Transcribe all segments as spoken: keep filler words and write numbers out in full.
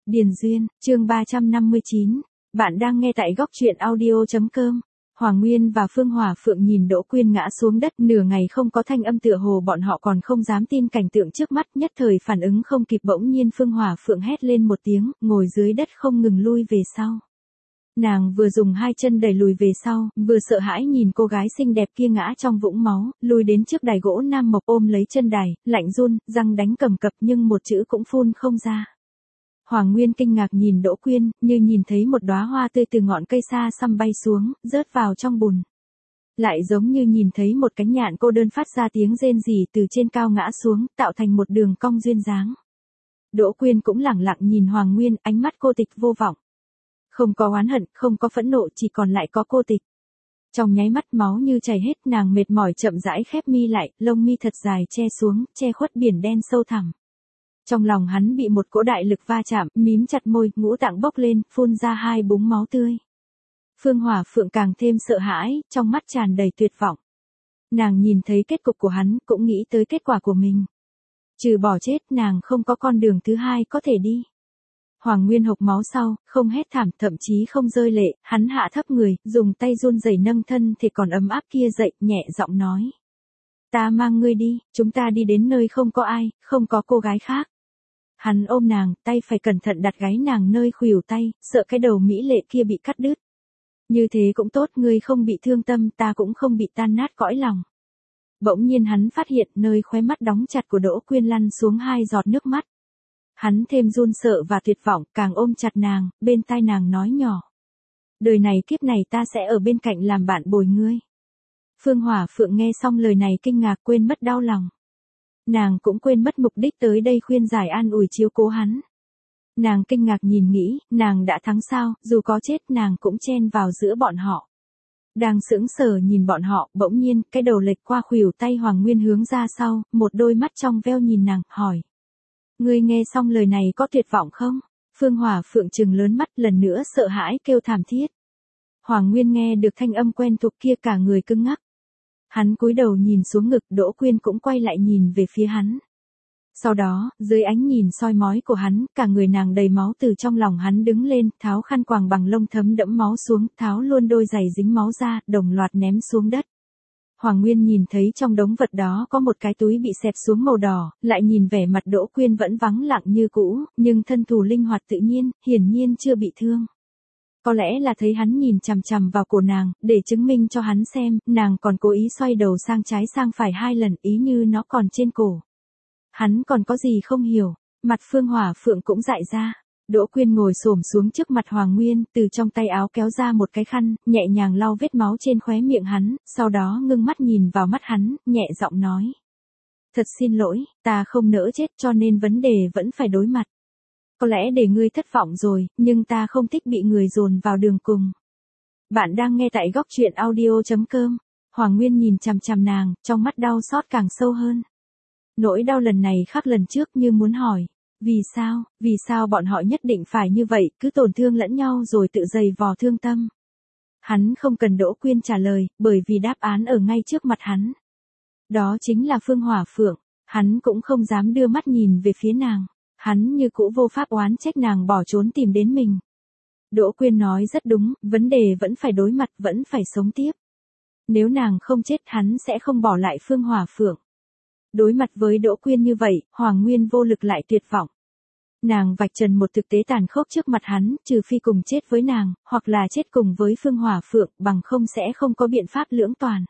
Điền Duyên, chương ba trăm năm mươi chín. Bạn đang nghe tại góc truyện audio.com. Hoàng Nguyên và Phương Hòa Phượng nhìn Đỗ Quyên ngã xuống đất nửa ngày không có thanh âm, tựa hồ bọn họ còn không dám tin cảnh tượng trước mắt, nhất thời phản ứng không kịp, bỗng nhiên Phương Hòa Phượng hét lên một tiếng, ngồi dưới đất không ngừng lui về sau. Nàng vừa dùng hai chân đẩy lùi về sau, vừa sợ hãi nhìn cô gái xinh đẹp kia ngã trong vũng máu, lùi đến trước đài gỗ nam mộc ôm lấy chân đài, lạnh run, răng đánh cầm cập nhưng một chữ cũng phun không ra. Hoàng Nguyên kinh ngạc nhìn Đỗ Quyên, như nhìn thấy một đóa hoa tươi từ ngọn cây xa xăm bay xuống, rớt vào trong bùn. Lại giống như nhìn thấy một cánh nhạn cô đơn phát ra tiếng rên rỉ từ trên cao ngã xuống, tạo thành một đường cong duyên dáng. Đỗ Quyên cũng lẳng lặng nhìn Hoàng Nguyên, ánh mắt cô tịch vô vọng. Không có oán hận, không có phẫn nộ, chỉ còn lại có cô tịch. Trong nháy mắt máu như chảy hết, nàng mệt mỏi chậm rãi khép mi lại, lông mi thật dài che xuống, che khuất biển đen sâu thẳm. Trong lòng hắn bị một cỗ đại lực va chạm, mím chặt môi, ngũ tạng bốc lên, phun ra hai búng máu tươi. Phương Hòa Phượng càng thêm sợ hãi, trong mắt tràn đầy tuyệt vọng. Nàng nhìn thấy kết cục của hắn, cũng nghĩ tới kết quả của mình. Trừ bỏ chết, nàng không có con đường thứ hai có thể đi. Hoàng Nguyên hộc máu sau, không hét thảm, thậm chí không rơi lệ, hắn hạ thấp người, dùng tay run rẩy nâng thân thể còn ấm áp kia dậy, nhẹ giọng nói. Ta mang ngươi đi, chúng ta đi đến nơi không có ai, không có cô gái khác. Hắn ôm nàng, tay phải cẩn thận đặt gáy nàng nơi khuỷu tay, sợ cái đầu mỹ lệ kia bị cắt đứt. Như thế cũng tốt, ngươi không bị thương tâm, ta cũng không bị tan nát cõi lòng. Bỗng nhiên hắn phát hiện nơi khóe mắt đóng chặt của Đỗ Quyên lăn xuống hai giọt nước mắt. Hắn thêm run sợ và tuyệt vọng, càng ôm chặt nàng, bên tai nàng nói nhỏ. Đời này kiếp này ta sẽ ở bên cạnh làm bạn bồi ngươi. Phương Hòa Phượng nghe xong lời này kinh ngạc, quên mất đau lòng. Nàng cũng quên mất mục đích tới đây khuyên giải an ủi chiếu cố hắn. Nàng kinh ngạc nhìn nghĩ, nàng đã thắng sao, dù có chết nàng cũng chen vào giữa bọn họ. Đang sững sờ nhìn bọn họ, bỗng nhiên, cái đầu lệch qua khuỷu tay Hoàng Nguyên hướng ra sau, một đôi mắt trong veo nhìn nàng, hỏi. Ngươi nghe xong lời này có tuyệt vọng không? Phương Hòa Phượng trừng lớn mắt, lần nữa sợ hãi kêu thảm thiết. Hoàng Nguyên nghe được thanh âm quen thuộc kia, cả người cứng ngắc. Hắn cúi đầu nhìn xuống ngực, Đỗ Quyên cũng quay lại nhìn về phía hắn. Sau đó, dưới ánh nhìn soi mói của hắn, cả người nàng đầy máu, từ trong lòng hắn đứng lên, tháo khăn quàng bằng lông thấm đẫm máu xuống, tháo luôn đôi giày dính máu ra, đồng loạt ném xuống đất. Hoàng Nguyên nhìn thấy trong đống vật đó có một cái túi bị xẹp xuống màu đỏ, lại nhìn vẻ mặt Đỗ Quyên vẫn vắng lặng như cũ, nhưng thân thủ linh hoạt tự nhiên, hiển nhiên chưa bị thương. Có lẽ là thấy hắn nhìn chằm chằm vào cổ nàng, để chứng minh cho hắn xem, nàng còn cố ý xoay đầu sang trái sang phải hai lần, ý như nó còn trên cổ. Hắn còn có gì không hiểu, mặt Phương Hòa Phượng cũng dại ra. Đỗ Quyên ngồi xổm xuống trước mặt Hoàng Nguyên, từ trong tay áo kéo ra một cái khăn, nhẹ nhàng lau vết máu trên khóe miệng hắn, sau đó ngưng mắt nhìn vào mắt hắn, nhẹ giọng nói. Thật xin lỗi, ta không nỡ chết cho nên vấn đề vẫn phải đối mặt. Có lẽ để ngươi thất vọng rồi, nhưng ta không thích bị người dồn vào đường cùng. Bạn đang nghe tại góc truyện audio.com. Hoàng Nguyên nhìn chằm chằm nàng, trong mắt đau xót càng sâu hơn. Nỗi đau lần này khác lần trước, như muốn hỏi. Vì sao, vì sao bọn họ nhất định phải như vậy, cứ tổn thương lẫn nhau rồi tự dày vò thương tâm. Hắn không cần Đỗ Quyên trả lời, bởi vì đáp án ở ngay trước mặt hắn. Đó chính là Phương Hòa Phượng, hắn cũng không dám đưa mắt nhìn về phía nàng. Hắn như cũ vô pháp oán trách nàng bỏ trốn tìm đến mình. Đỗ Quyên nói rất đúng, vấn đề vẫn phải đối mặt, vẫn phải sống tiếp. Nếu nàng không chết hắn sẽ không bỏ lại Phương Hòa Phượng. Đối mặt với Đỗ Quyên như vậy, Hoàng Nguyên vô lực lại tuyệt vọng. Nàng vạch trần một thực tế tàn khốc trước mặt hắn, trừ phi cùng chết với nàng, hoặc là chết cùng với Phương Hòa Phượng, bằng không sẽ không có biện pháp lưỡng toàn.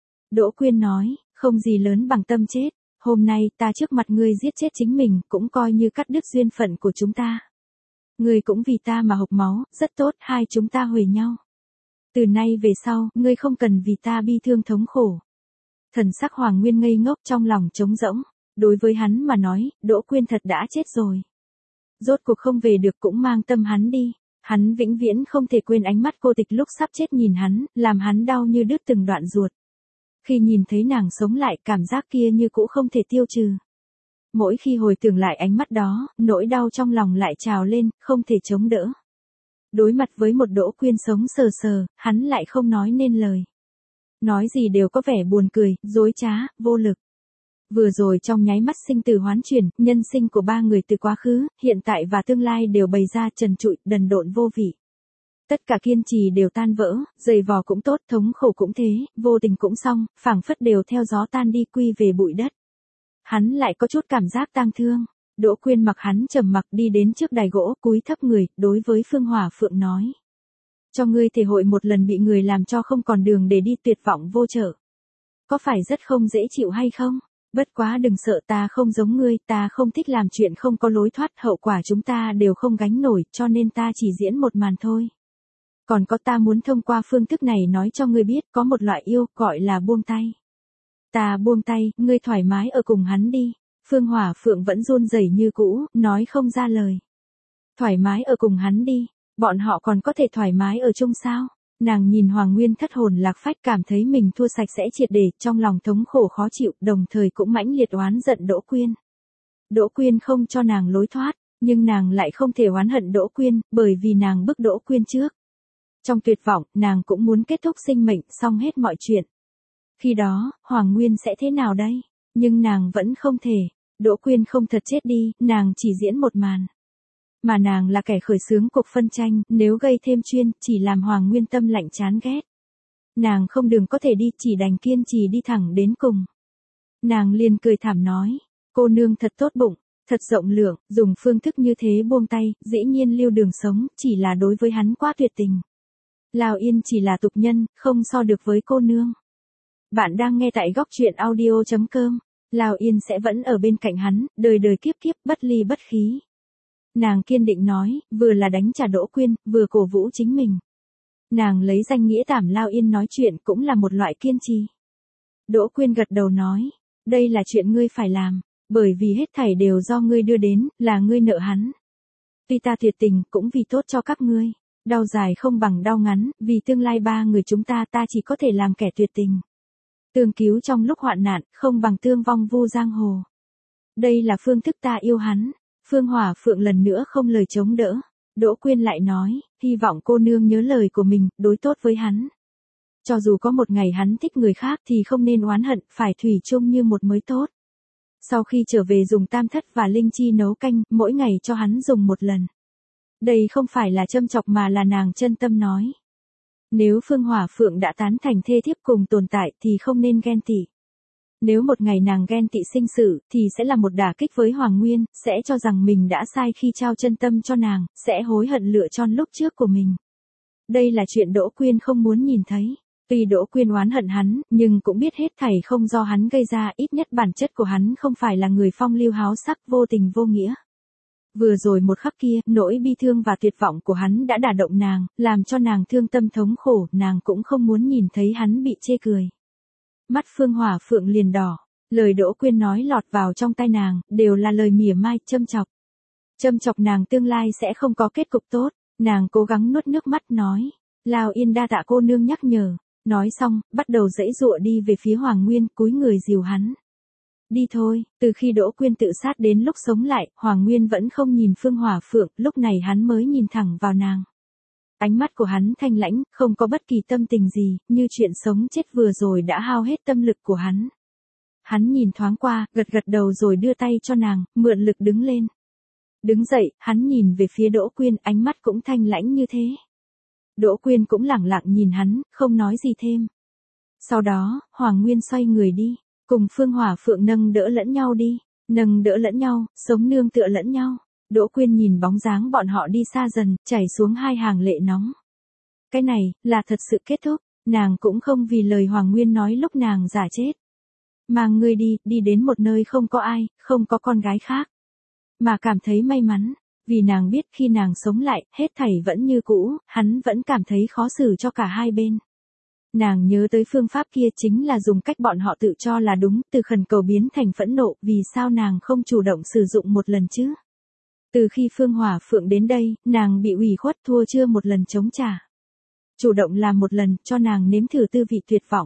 Đỗ Quyên nói, không gì lớn bằng tâm chết. Hôm nay ta trước mặt ngươi giết chết chính mình, cũng coi như cắt đứt duyên phận của chúng ta. Ngươi cũng vì ta mà hộc máu, rất tốt, hai chúng ta huề nhau. Từ nay về sau, ngươi không cần vì ta bi thương thống khổ. Thần sắc Hoàng Nguyên ngây ngốc, trong lòng trống rỗng. Đối với hắn mà nói, Đỗ Quyên thật đã chết rồi. Rốt cuộc không về được cũng mang tâm hắn đi. Hắn vĩnh viễn không thể quên ánh mắt cô tịch lúc sắp chết nhìn hắn, làm hắn đau như đứt từng đoạn ruột. Khi nhìn thấy nàng sống lại, cảm giác kia như cũ không thể tiêu trừ. Mỗi khi hồi tưởng lại ánh mắt đó, nỗi đau trong lòng lại trào lên, không thể chống đỡ. Đối mặt với một Đỗ Quyên sống sờ sờ, hắn lại không nói nên lời. Nói gì đều có vẻ buồn cười, dối trá, vô lực. Vừa rồi trong nháy mắt sinh tử hoán chuyển, nhân sinh của ba người từ quá khứ, hiện tại và tương lai đều bày ra trần trụi, đần độn vô vị. Tất cả kiên trì đều tan vỡ, dày vò cũng tốt, thống khổ cũng thế, vô tình cũng xong, phảng phất đều theo gió tan đi quy về bụi đất. Hắn lại có chút cảm giác tang thương. Đỗ Quyên mặc hắn trầm mặc đi đến trước đài gỗ, cúi thấp người, đối với Phương Hỏa Phượng nói. Cho ngươi thể hội một lần bị người làm cho không còn đường để đi, tuyệt vọng vô trợ. Có phải rất không dễ chịu hay không? Bất quá đừng sợ, ta không giống ngươi, ta không thích làm chuyện không có lối thoát, hậu quả chúng ta đều không gánh nổi, cho nên ta chỉ diễn một màn thôi. Còn có, ta muốn thông qua phương thức này nói cho ngươi biết, có một loại yêu, gọi là buông tay. Ta buông tay, ngươi thoải mái ở cùng hắn đi. Phương Hỏa Phượng vẫn run rẩy như cũ, nói không ra lời. Thoải mái ở cùng hắn đi, bọn họ còn có thể thoải mái ở chung sao? Nàng nhìn Hoàng Nguyên thất hồn lạc phách, cảm thấy mình thua sạch sẽ triệt để, trong lòng thống khổ khó chịu, đồng thời cũng mãnh liệt oán giận Đỗ Quyên. Đỗ Quyên không cho nàng lối thoát, nhưng nàng lại không thể oán hận Đỗ Quyên, bởi vì nàng bức Đỗ Quyên trước. Trong tuyệt vọng, nàng cũng muốn kết thúc sinh mệnh, xong hết mọi chuyện. Khi đó, Hoàng Nguyên sẽ thế nào đây? Nhưng nàng vẫn không thể. Đỗ Quyên không thật chết đi, nàng chỉ diễn một màn. Mà nàng là kẻ khởi xướng cuộc phân tranh, nếu gây thêm chuyên, chỉ làm Hoàng Nguyên tâm lạnh chán ghét. Nàng không đường có thể đi, chỉ đành kiên trì đi thẳng đến cùng. Nàng liền cười thảm nói, cô nương thật tốt bụng, thật rộng lượng, dùng phương thức như thế buông tay, dĩ nhiên lưu đường sống, chỉ là đối với hắn quá tuyệt tình. Lào Yên chỉ là tục nhân, không so được với cô nương. Bạn đang nghe tại góc truyện audio chấm com. Lào Yên sẽ vẫn ở bên cạnh hắn, đời đời kiếp kiếp, bất ly bất khí. Nàng kiên định nói, vừa là đánh trả Đỗ Quyên, vừa cổ vũ chính mình. Nàng lấy danh nghĩa Tảm Lao Yên nói chuyện cũng là một loại kiên trì. Đỗ Quyên gật đầu nói, đây là chuyện ngươi phải làm, bởi vì hết thảy đều do ngươi đưa đến, là ngươi nợ hắn. Tuy ta tuyệt tình, cũng vì tốt cho các ngươi. Đau dài không bằng đau ngắn, vì tương lai ba người chúng ta ta chỉ có thể làm kẻ tuyệt tình. Tương cứu trong lúc hoạn nạn, không bằng tương vong vu giang hồ. Đây là phương thức ta yêu hắn. Phương Hỏa Phượng lần nữa không lời chống đỡ. Đỗ Quyên lại nói, hy vọng cô nương nhớ lời của mình, đối tốt với hắn. Cho dù có một ngày hắn thích người khác thì không nên oán hận, phải thủy chung như một mới tốt. Sau khi trở về dùng tam thất và linh chi nấu canh, mỗi ngày cho hắn dùng một lần. Đây không phải là châm chọc mà là nàng chân tâm nói. Nếu Phương Hỏa Phượng đã tán thành thê thiếp cùng tồn tại thì không nên ghen tị. Nếu một ngày nàng ghen tị sinh sự, thì sẽ là một đả kích với Hoàng Nguyên, sẽ cho rằng mình đã sai khi trao chân tâm cho nàng, sẽ hối hận lựa chọn lúc trước của mình. Đây là chuyện Đỗ Quyên không muốn nhìn thấy. Tuy Đỗ Quyên oán hận hắn, nhưng cũng biết hết thảy không do hắn gây ra, ít nhất bản chất của hắn không phải là người phong lưu háo sắc, vô tình vô nghĩa. Vừa rồi một khắc kia, nỗi bi thương và tuyệt vọng của hắn đã đả động nàng, làm cho nàng thương tâm thống khổ, nàng cũng không muốn nhìn thấy hắn bị chê cười. Mắt Phương Hỏa Phượng liền đỏ, lời Đỗ Quyên nói lọt vào trong tai nàng, đều là lời mỉa mai, châm chọc. Châm chọc nàng tương lai sẽ không có kết cục tốt, nàng cố gắng nuốt nước mắt nói, Lào Yên đa tạ cô nương nhắc nhở, nói xong, bắt đầu giãy giụa đi về phía Hoàng Nguyên, cúi người dìu hắn. Đi thôi, từ khi Đỗ Quyên tự sát đến lúc sống lại, Hoàng Nguyên vẫn không nhìn Phương Hỏa Phượng, lúc này hắn mới nhìn thẳng vào nàng. Ánh mắt của hắn thanh lãnh, không có bất kỳ tâm tình gì, như chuyện sống chết vừa rồi đã hao hết tâm lực của hắn. Hắn nhìn thoáng qua, gật gật đầu rồi đưa tay cho nàng, mượn lực đứng lên. Đứng dậy, hắn nhìn về phía Đỗ Quyên, ánh mắt cũng thanh lãnh như thế. Đỗ Quyên cũng lẳng lặng nhìn hắn, không nói gì thêm. Sau đó, Hoàng Nguyên xoay người đi, cùng Phương Hỏa Phượng nâng đỡ lẫn nhau đi, nâng đỡ lẫn nhau, sống nương tựa lẫn nhau. Đỗ Quyên nhìn bóng dáng bọn họ đi xa dần, chảy xuống hai hàng lệ nóng. Cái này, là thật sự kết thúc, nàng cũng không vì lời Hoàng Nguyên nói lúc nàng giả chết. Mang ngươi đi, đi đến một nơi không có ai, không có con gái khác. Mà cảm thấy may mắn, vì nàng biết khi nàng sống lại, hết thảy vẫn như cũ, hắn vẫn cảm thấy khó xử cho cả hai bên. Nàng nhớ tới phương pháp kia chính là dùng cách bọn họ tự cho là đúng, từ khẩn cầu biến thành phẫn nộ, vì sao nàng không chủ động sử dụng một lần chứ? Từ khi Phương Hỏa Phượng đến đây, nàng bị ủy khuất thua chưa một lần chống trả. Chủ động làm một lần, cho nàng nếm thử tư vị tuyệt vọng.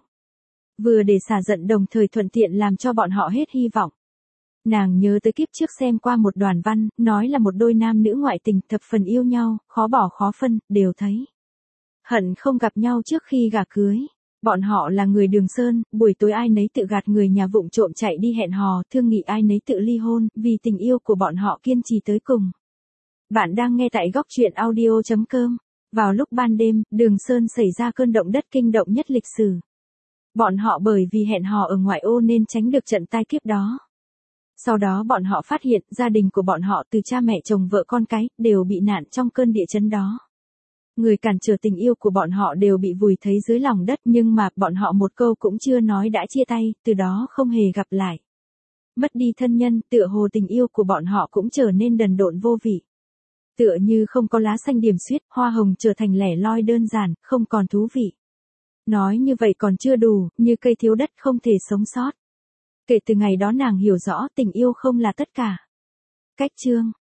Vừa để xả giận đồng thời thuận tiện làm cho bọn họ hết hy vọng. Nàng nhớ tới kiếp trước xem qua một đoàn văn, nói là một đôi nam nữ ngoại tình thập phần yêu nhau, khó bỏ khó phân, đều thấy hận không gặp nhau trước khi gả cưới. Bọn họ là người Đường Sơn, buổi tối ai nấy tự gạt người nhà vụng trộm chạy đi hẹn hò, thương nghị ai nấy tự ly hôn, vì tình yêu của bọn họ kiên trì tới cùng. Bạn đang nghe tại góc truyện audio chấm com. Vào lúc ban đêm, Đường Sơn xảy ra cơn động đất kinh động nhất lịch sử. Bọn họ bởi vì hẹn hò ở ngoại ô nên tránh được trận tai kiếp đó. Sau đó bọn họ phát hiện gia đình của bọn họ từ cha mẹ chồng vợ con cái đều bị nạn trong cơn địa chấn đó. Người cản trở tình yêu của bọn họ đều bị vùi thấy dưới lòng đất, nhưng mà bọn họ một câu cũng chưa nói đã chia tay, từ đó không hề gặp lại. Mất đi thân nhân, tựa hồ tình yêu của bọn họ cũng trở nên đần độn vô vị. Tựa như không có lá xanh điểm xuyết, hoa hồng trở thành lẻ loi đơn giản, không còn thú vị. Nói như vậy còn chưa đủ, như cây thiếu đất không thể sống sót. Kể từ ngày đó nàng hiểu rõ tình yêu không là tất cả. Cách chương